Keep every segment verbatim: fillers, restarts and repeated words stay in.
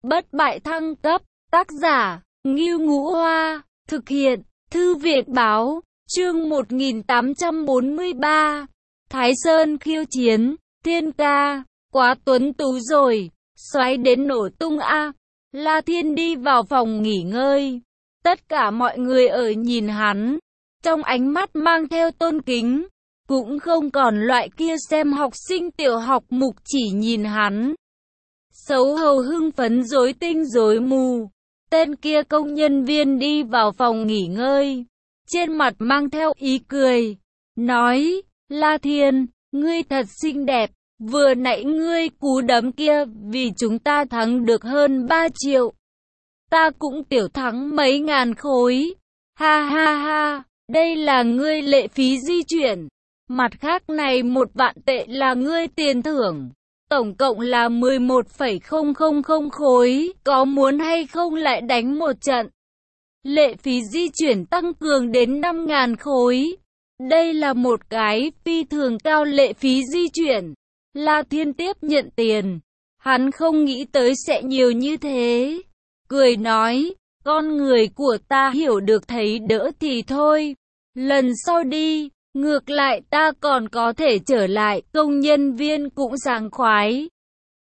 Bất bại thăng cấp, tác giả, Ngưu Ngũ Hoa, thực hiện, Thư viện Báo, chương một nghìn tám trăm bốn mươi ba, Thái Sơn khiêu chiến, Thiên ca, quá tuấn tú rồi, xoáy đến nổ tung a. La Thiên đi vào phòng nghỉ ngơi, tất cả mọi người ở nhìn hắn, trong ánh mắt mang theo tôn kính, cũng không còn loại kia xem học sinh tiểu học mục chỉ nhìn hắn. Xấu hầu hưng phấn rối tinh rối mù. Tên kia công nhân viên đi vào phòng nghỉ ngơi, trên mặt mang theo ý cười, nói, La Thiên, ngươi thật xinh đẹp, vừa nãy ngươi cú đấm kia vì chúng ta thắng được hơn ba triệu. Ta cũng tiểu thắng mấy ngàn khối, ha ha ha, đây là ngươi lệ phí di chuyển, mặt khác này một vạn tệ là ngươi tiền thưởng. Tổng cộng là mười một phẩy không không không khối, có muốn hay không lại đánh một trận? Lệ phí di chuyển tăng cường đến năm ngàn khối. Đây là một cái phi thường cao lệ phí di chuyển. La Thiên tiếp nhận tiền. Hắn không nghĩ tới sẽ nhiều như thế. Cười nói, con người của ta hiểu được thấy đỡ thì thôi. Lần sau đi. Ngược lại ta còn có thể trở lại, công nhân viên cũng sảng khoái.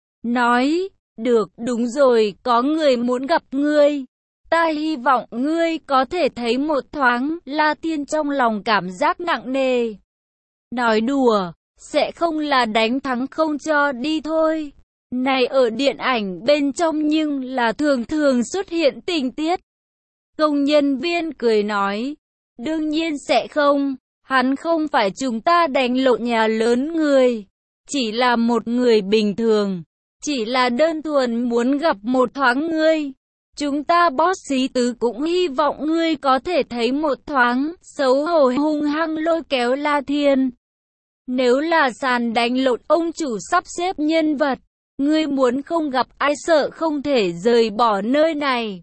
Nói, được, đúng rồi, có người muốn gặp ngươi. Ta hy vọng ngươi có thể thấy một thoáng. La Thiên trong lòng cảm giác nặng nề. Nói đùa, sẽ không là đánh thắng không cho đi thôi. Này ở điện ảnh bên trong nhưng là thường thường xuất hiện tình tiết. Công nhân viên cười nói, đương nhiên sẽ không. Hắn không phải chúng ta đánh lộn nhà lớn người, chỉ là một người bình thường, chỉ là đơn thuần muốn gặp một thoáng ngươi. Chúng ta boss xí tứ cũng hy vọng ngươi có thể thấy một thoáng. Xấu hổ hung hăng lôi kéo La Thiên. Nếu là sàn đánh lộn ông chủ sắp xếp nhân vật, ngươi muốn không gặp ai sợ không thể rời bỏ nơi này.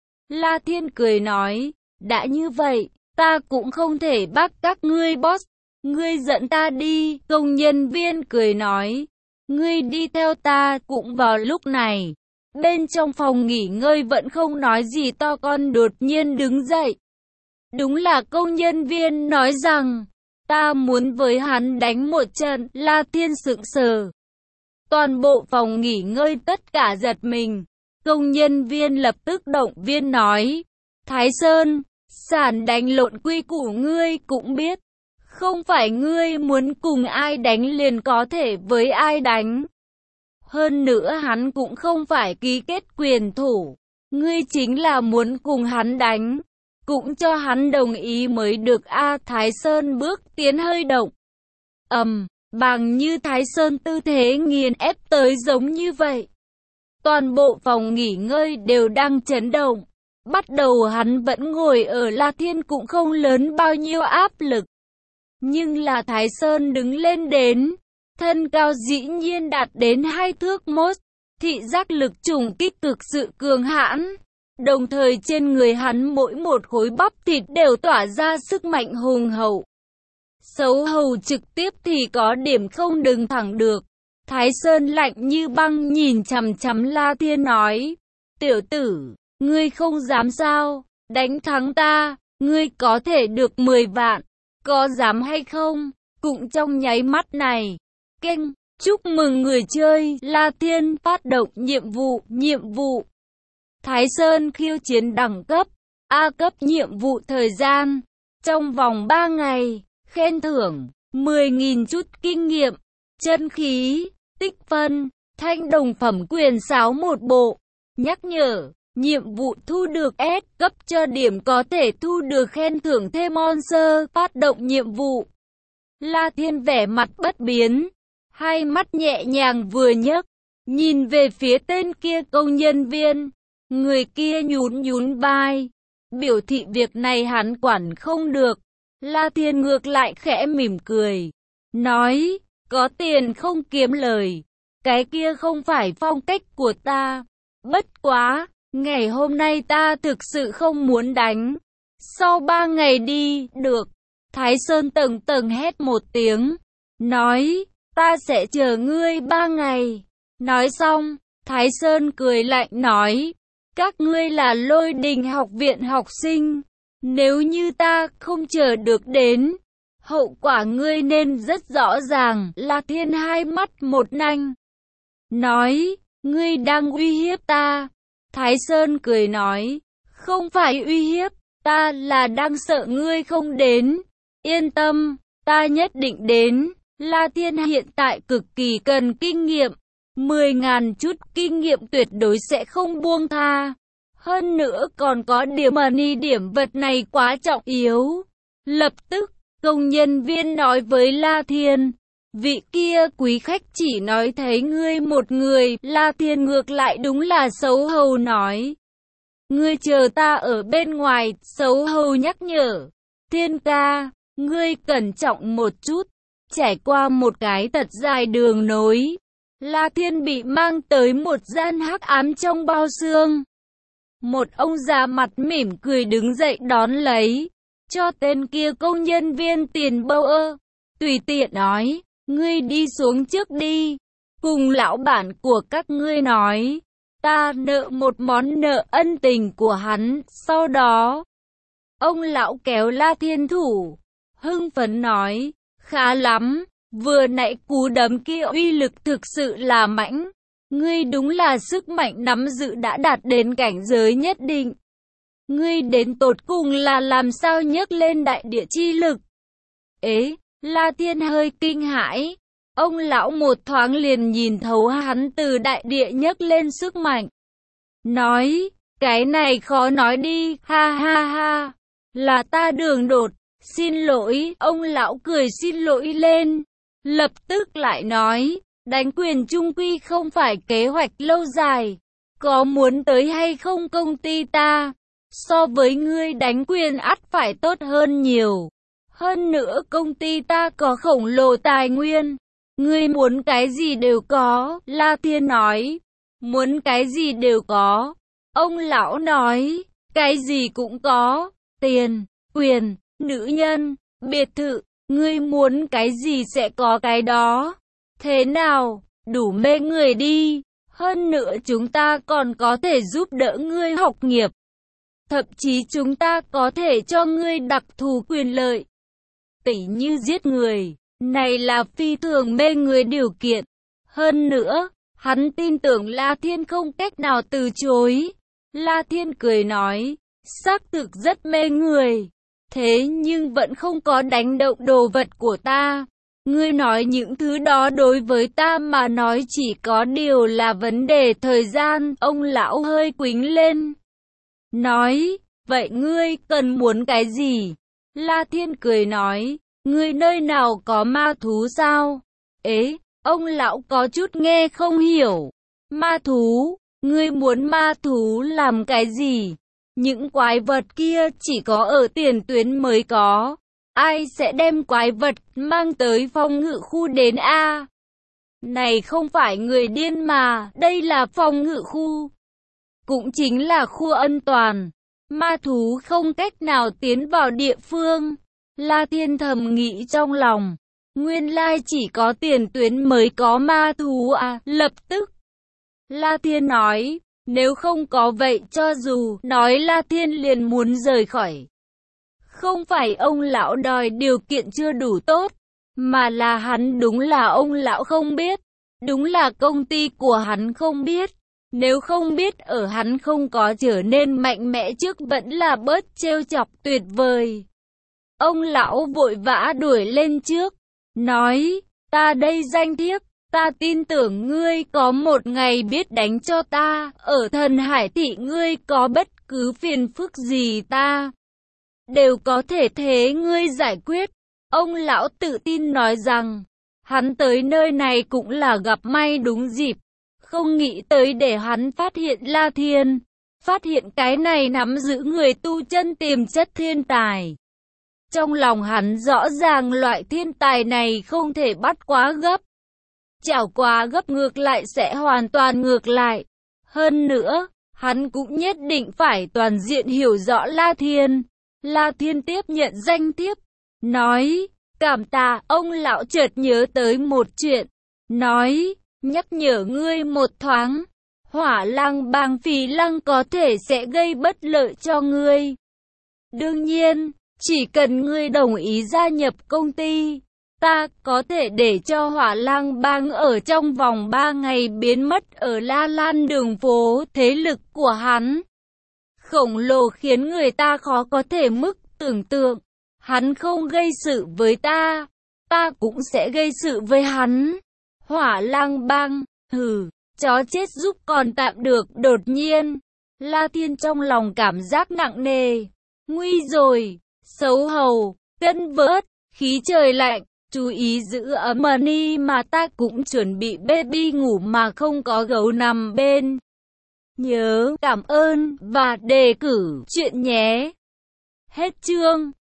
La Thiên cười nói, đã như vậy, ta cũng không thể bắt các ngươi boss, ngươi dẫn ta đi. Công nhân viên cười nói, ngươi đi theo ta. Cũng vào lúc này, bên trong phòng nghỉ ngơi vẫn không nói gì to con đột nhiên đứng dậy. Đúng là công nhân viên nói rằng, ta muốn với hắn đánh một trận. La Thiên sững sờ. Toàn bộ phòng nghỉ ngơi tất cả giật mình. Công nhân viên lập tức động viên nói, Thái Sơn, sàn đánh lộn quy củ ngươi cũng biết, không phải ngươi muốn cùng ai đánh liền có thể với ai đánh. Hơn nữa hắn cũng không phải ký kết quyền thủ, ngươi chính là muốn cùng hắn đánh, cũng cho hắn đồng ý mới được a. Thái Sơn bước tiến hơi động. Ầm, um, bằng như Thái Sơn tư thế nghiền ép tới giống như vậy. Toàn bộ phòng nghỉ ngơi đều đang chấn động. Bắt đầu hắn vẫn ngồi ở La Thiên cũng không lớn bao nhiêu áp lực. Nhưng là Thái Sơn đứng lên đến, thân cao dĩ nhiên đạt đến hai thước mốt, thị giác lực trùng kích cực sự cường hãn. Đồng thời trên người hắn mỗi một khối bắp thịt đều tỏa ra sức mạnh hùng hậu. Xấu hầu trực tiếp thì có điểm không đứng thẳng được. Thái Sơn lạnh như băng nhìn chằm chằm La Thiên nói, tiểu tử, ngươi không dám sao, đánh thắng ta, ngươi có thể được mười vạn, có dám hay không? Cũng trong nháy mắt này, kênh, chúc mừng người chơi, La Thiên phát động nhiệm vụ, nhiệm vụ. Thái Sơn khiêu chiến đẳng cấp, A cấp nhiệm vụ thời gian, trong vòng ba ngày, khen thưởng, mười nghìn chút kinh nghiệm, chân khí, tích phân, thanh đồng phẩm quyền sáo một bộ, nhắc nhở. Nhiệm vụ thu được S cấp cho điểm có thể thu được khen thưởng thêm monster. Phát động nhiệm vụ. La Thiên vẻ mặt bất biến, hai mắt nhẹ nhàng vừa nhấc, nhìn về phía tên kia công nhân viên. Người kia nhún nhún vai, biểu thị việc này hắn quản không được. La Thiên ngược lại khẽ mỉm cười, nói, có tiền không kiếm lời, cái kia không phải phong cách của ta. Bất quá, ngày hôm nay ta thực sự không muốn đánh. Sau ba ngày đi, được. Thái Sơn tầng tầng hét một tiếng, nói, ta sẽ chờ ngươi ba ngày. Nói xong, Thái Sơn cười lạnh nói, các ngươi là Lôi Đình học viện học sinh, nếu như ta không chờ được đến, hậu quả ngươi nên rất rõ ràng. La Thiên hai mắt một nanh, nói, ngươi đang uy hiếp ta. Thái Sơn cười nói, không phải uy hiếp, ta là đang sợ ngươi không đến. Yên tâm, ta nhất định đến. La Thiên hiện tại cực kỳ cần kinh nghiệm, mười ngàn chút kinh nghiệm tuyệt đối sẽ không buông tha. Hơn nữa còn có điểm money điểm vật này quá trọng yếu. Lập tức, công nhân viên nói với La Thiên, vị kia quý khách chỉ nói thấy ngươi một người. La Thiên ngược lại đúng là xấu hầu nói, ngươi chờ ta ở bên ngoài. Xấu hầu nhắc nhở, Thiên ca, ngươi cẩn trọng một chút. Trải qua một cái thật dài đường nối, La Thiên bị mang tới một gian hắc ám trong bao xương. Một ông già mặt mỉm cười đứng dậy đón lấy, cho tên kia công nhân viên tiền bâu ơ, tùy tiện nói, ngươi đi xuống trước đi, cùng lão bản của các ngươi nói, ta nợ một món nợ ân tình của hắn. Sau đó, ông lão kéo La Thiên thủ, hưng phấn nói, khá lắm, vừa nãy cú đấm kia uy lực thực sự là mãnh. Ngươi đúng là sức mạnh nắm giữ đã đạt đến cảnh giới nhất định. Ngươi đến tột cùng là làm sao nhấc lên đại địa chi lực? Ế, La Thiên hơi kinh hãi. Ông lão một thoáng liền nhìn thấu hắn từ đại địa nhấc lên sức mạnh. Nói, cái này khó nói đi, ha ha ha, là ta đường đột, xin lỗi. Ông lão cười xin lỗi lên, lập tức lại nói, đánh quyền chung quy không phải kế hoạch lâu dài, có muốn tới hay không công ty ta, so với ngươi đánh quyền ắt phải tốt hơn nhiều. Hơn nữa công ty ta có khổng lồ tài nguyên, ngươi muốn cái gì đều có. La Thiên nói, muốn cái gì đều có. Ông lão nói, cái gì cũng có, tiền, quyền, nữ nhân, biệt thự, ngươi muốn cái gì sẽ có cái đó. Thế nào, đủ mê người đi. Hơn nữa chúng ta còn có thể giúp đỡ ngươi học nghiệp. Thậm chí chúng ta có thể cho ngươi đặc thù quyền lợi, tỉ như giết người. Này là phi thường mê người điều kiện. Hơn nữa, hắn tin tưởng La Thiên không cách nào từ chối. La Thiên cười nói, xác thực rất mê người, thế nhưng vẫn không có đánh động đồ vật của ta. Ngươi nói những thứ đó đối với ta mà nói chỉ có điều là vấn đề thời gian. Ông lão hơi quĩnh lên, nói, vậy ngươi cần muốn cái gì? La Thiên cười nói, ngươi nơi nào có ma thú sao? Ế, ông lão có chút nghe không hiểu. Ma thú, ngươi muốn ma thú làm cái gì? Những quái vật kia chỉ có ở tiền tuyến mới có. Ai sẽ đem quái vật mang tới phòng ngự khu đến a? Này không phải người điên mà, đây là phòng ngự khu, cũng chính là khu an toàn. Ma thú không cách nào tiến vào địa phương. La Thiên thầm nghĩ trong lòng, nguyên lai chỉ có tiền tuyến mới có ma thú à. Lập tức, La Thiên nói, nếu không có vậy cho dù, nói La Thiên liền muốn rời khỏi. Không phải ông lão đòi điều kiện chưa đủ tốt, mà là hắn đúng là ông lão không biết. Đúng là công ty của hắn không biết. Nếu không biết ở hắn không có trở nên mạnh mẽ trước vẫn là bớt trêu chọc tuyệt vời. Ông lão vội vã đuổi lên trước, nói, ta đây danh thiếp, ta tin tưởng ngươi có một ngày biết đánh cho ta, ở Thần Hải thị ngươi có bất cứ phiền phức gì ta đều có thể thế ngươi giải quyết. Ông lão tự tin nói rằng, hắn tới nơi này cũng là gặp may đúng dịp, không nghĩ tới để hắn phát hiện La Thiên, phát hiện cái này nắm giữ người tu chân tiềm chất thiên tài. Trong lòng hắn rõ ràng loại thiên tài này không thể bắt quá gấp. Chảo quá gấp ngược lại sẽ hoàn toàn ngược lại. Hơn nữa, hắn cũng nhất định phải toàn diện hiểu rõ La Thiên. La Thiên tiếp nhận danh thiếp, nói, cảm tạ. Ông lão chợt nhớ tới một chuyện, nói, nhắc nhở ngươi một thoáng, Hỏa lang bang phí lăng có thể sẽ gây bất lợi cho ngươi. Đương nhiên, chỉ cần ngươi đồng ý gia nhập công ty, ta có thể để cho Hỏa lang bang ở trong vòng ba ngày biến mất ở La Lan đường phố. Thế lực của hắn khổng lồ khiến người ta khó có thể mức tưởng tượng. Hắn không gây sự với ta, ta cũng sẽ gây sự với hắn. Hỏa lang bang, hừ, chó chết giúp còn tạm được. Đột nhiên, La Thiên trong lòng cảm giác nặng nề. Nguy rồi, xấu hầu, cân vớt, khí trời lạnh, chú ý giữ ấm money mà ta cũng chuẩn bị baby ngủ mà không có gấu nằm bên. Nhớ cảm ơn và đề cử chuyện nhé. Hết chương.